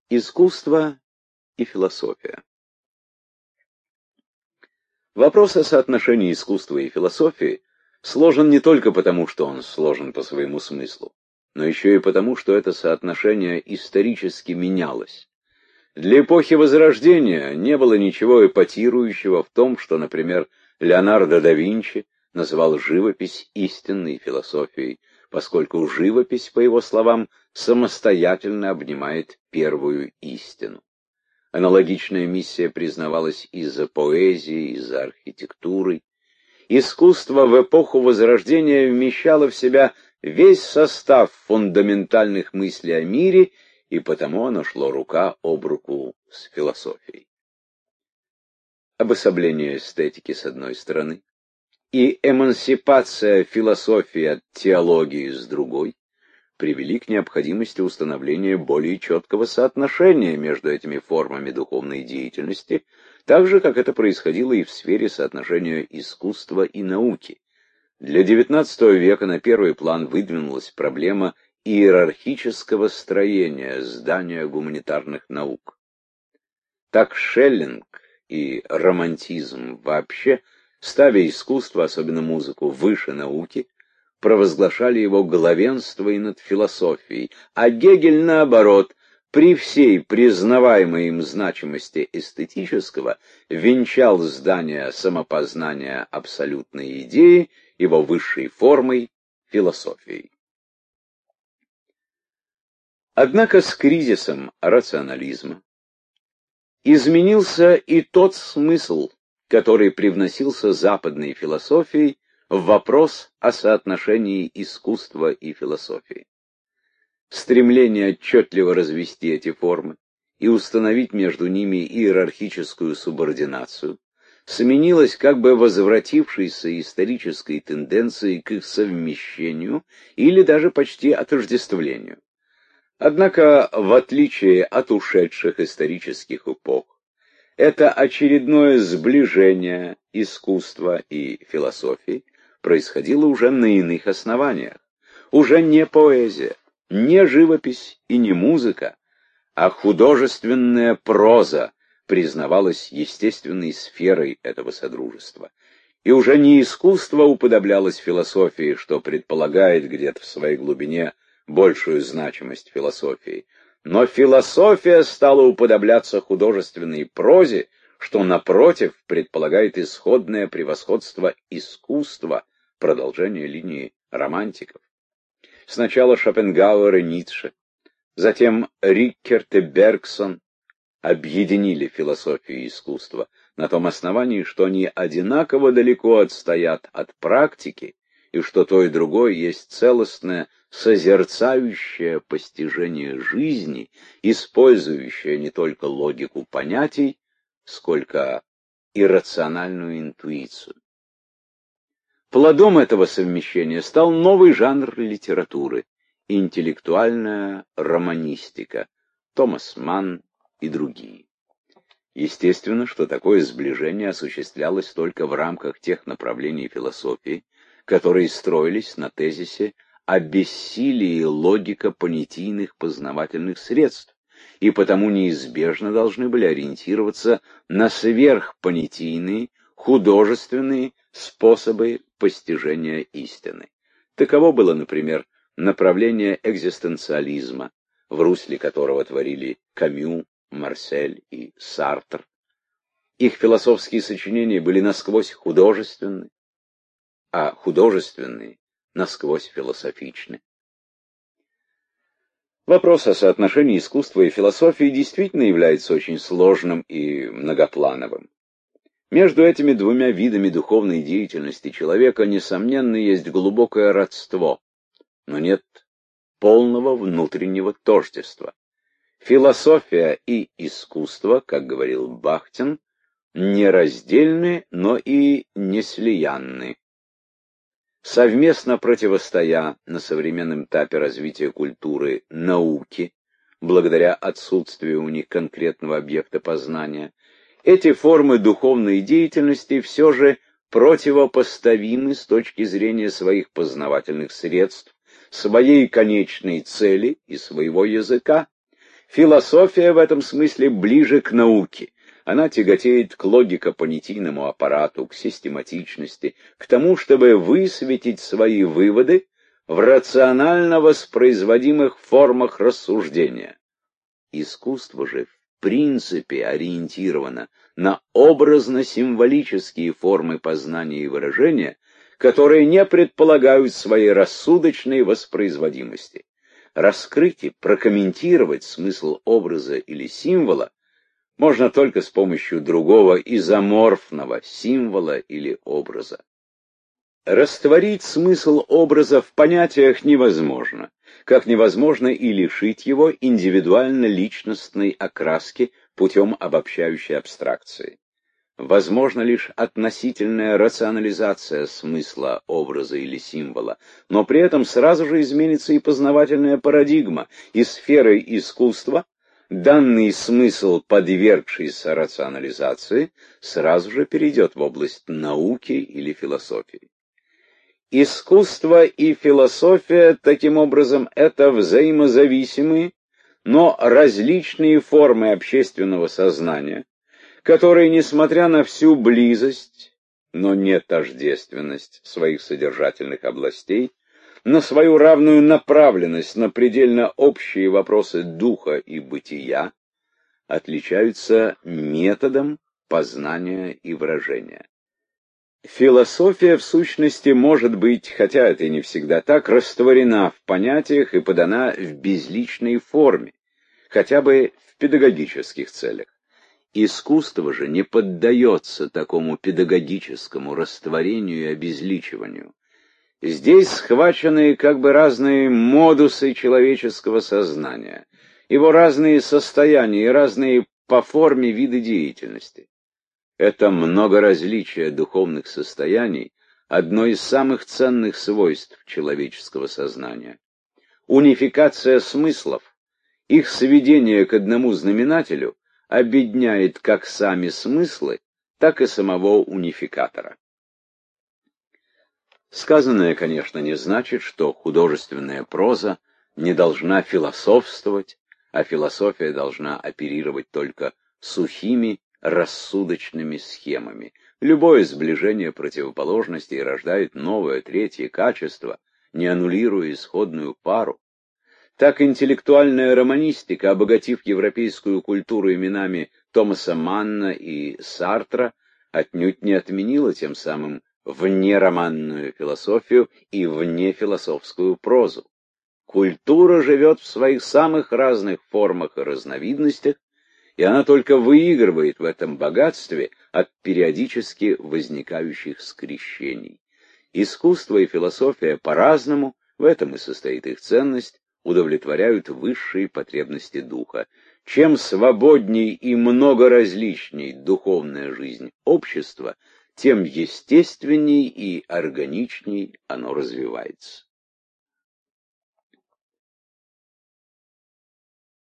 Искусство и философия. Вопрос о соотношении искусства и философии сложен не только потому, что он сложен по своему смыслу, но еще и потому, что это соотношение исторически менялось. Для эпохи Возрождения не было ничего эпатирующего в том, что, например, Леонардо да Винчи называл живопись истинной философией, поскольку живопись, по его словам, самостоятельно обнимает первую истину. Аналогичная миссия признавалась и за поэзией, и за архитектурой. Искусство в эпоху Возрождения вмещало в себя весь состав фундаментальных мыслей о мире, и потому оно шло рука об руку с философией. Обособление эстетики с одной стороны и эмансипация философии от теологии с другой привели к необходимости установления более четкого соотношения между этими формами духовной деятельности, так же, как это происходило и в сфере соотношения искусства и науки. Для XIX века на первый план выдвинулась проблема иерархического строения здания гуманитарных наук. Так Шеллинг и романтизм вообще, ставя искусство, особенно музыку, выше науки, провозглашали его главенство и над философией, а Гегель, наоборот, при всей признаваемой им значимости эстетического, венчал здание самопознания абсолютной идеи его высшей формой философией. Однако с кризисом рационализма изменился и тот смысл, который привносился западной философией в вопрос о соотношении искусства и философии. Стремление отчетливо развести эти формы и установить между ними иерархическую субординацию сменилось как бы возвратившейся исторической тенденцией к их совмещению или даже почти отождествлению. Однако, в отличие от ушедших исторических эпох, это очередное сближение искусства и философии происходило уже на иных основаниях. Уже не поэзия, не живопись и не музыка, а художественная проза признавалась естественной сферой этого содружества. И уже не искусство уподоблялось философии, что предполагает где-то в своей глубине большую значимость философии, но философия стала уподобляться художественной прозе, что, напротив, предполагает исходное превосходство искусства, продолжение линии романтиков. Сначала Шопенгауэр и Ницше, затем Риккерт и Бергсон объединили философию и искусство на том основании, что они одинаково далеко отстоят от практики, и что то и другое есть целостное, созерцающее постижение жизни, использующее не только логику понятий, сколько иррациональную интуицию. Плодом этого совмещения стал новый жанр литературы — интеллектуальная романистика, Томас Манн и другие. Естественно, что такое сближение осуществлялось только в рамках тех направлений философии, которые строились на тезисе о бессилии логико-понятийных познавательных средств, и потому неизбежно должны были ориентироваться на сверхпонятийные, художественные способы постижения истины. Таково было, например, направление экзистенциализма, в русле которого творили Камю, Марсель и Сартр. Их философские сочинения были насквозь художественны, а художественные насквозь философичны. Вопрос о соотношении искусства и философии действительно является очень сложным и многоплановым. Между этими двумя видами духовной деятельности человека, несомненно, есть глубокое родство, но нет полного внутреннего тождества. Философия и искусство, как говорил Бахтин, нераздельны, но и неслиянны. Совместно противостоя на современном этапе развития культуры науки, благодаря отсутствию у них конкретного объекта познания, эти формы духовной деятельности все же противопоставимы с точки зрения своих познавательных средств, своей конечной цели и своего языка. Философия в этом смысле ближе к науке. Она тяготеет к логико-понятийному аппарату, к систематичности, к тому, чтобы высветить свои выводы в рационально воспроизводимых формах рассуждения. Искусство же в принципе ориентировано на образно-символические формы познания и выражения, которые не предполагают своей рассудочной воспроизводимости. Раскрыть и прокомментировать смысл образа или символа можно только с помощью другого изоморфного символа или образа. Растворить смысл образа в понятиях невозможно, как невозможно и лишить его индивидуально-личностной окраски путем обобщающей абстракции. Возможна лишь относительная рационализация смысла образа или символа, но при этом сразу же изменится и познавательная парадигма, и сферой искусства данный смысл, подвергшийся рационализации, сразу же перейдет в область науки или философии. Искусство и философия, таким образом, это взаимозависимые, но различные формы общественного сознания, которые, несмотря на всю близость, но не тождественность своих содержательных областей, на свою равную направленность на предельно общие вопросы духа и бытия, отличаются методом познания и выражения. Философия, в сущности, может быть, хотя это и не всегда так, растворена в понятиях и подана в безличной форме, хотя бы в педагогических целях. Искусство же не поддается такому педагогическому растворению и обезличиванию. Здесь схвачены как бы разные модусы человеческого сознания, его разные состояния и разные по форме виды деятельности. Это многоразличие духовных состояний – одно из самых ценных свойств человеческого сознания. Унификация смыслов, их сведение к одному знаменателю объединяет как сами смыслы, так и самого унификатора. Сказанное, конечно, не значит, что художественная проза не должна философствовать, а философия должна оперировать только сухими, рассудочными схемами. Любое сближение противоположностей рождает новое, третье качество, не аннулируя исходную пару. Так интеллектуальная романистика, обогатив европейскую культуру именами Томаса Манна и Сартра, отнюдь не отменила тем самым внероманную философию и внефилософскую прозу. Культура живет в своих самых разных формах и разновидностях, и она только выигрывает в этом богатстве от периодически возникающих скрещений. Искусство и философия по-разному, в этом и состоит их ценность, удовлетворяют высшие потребности духа. Чем свободней и многоразличней духовная жизнь общества, тем естественней и органичней оно развивается.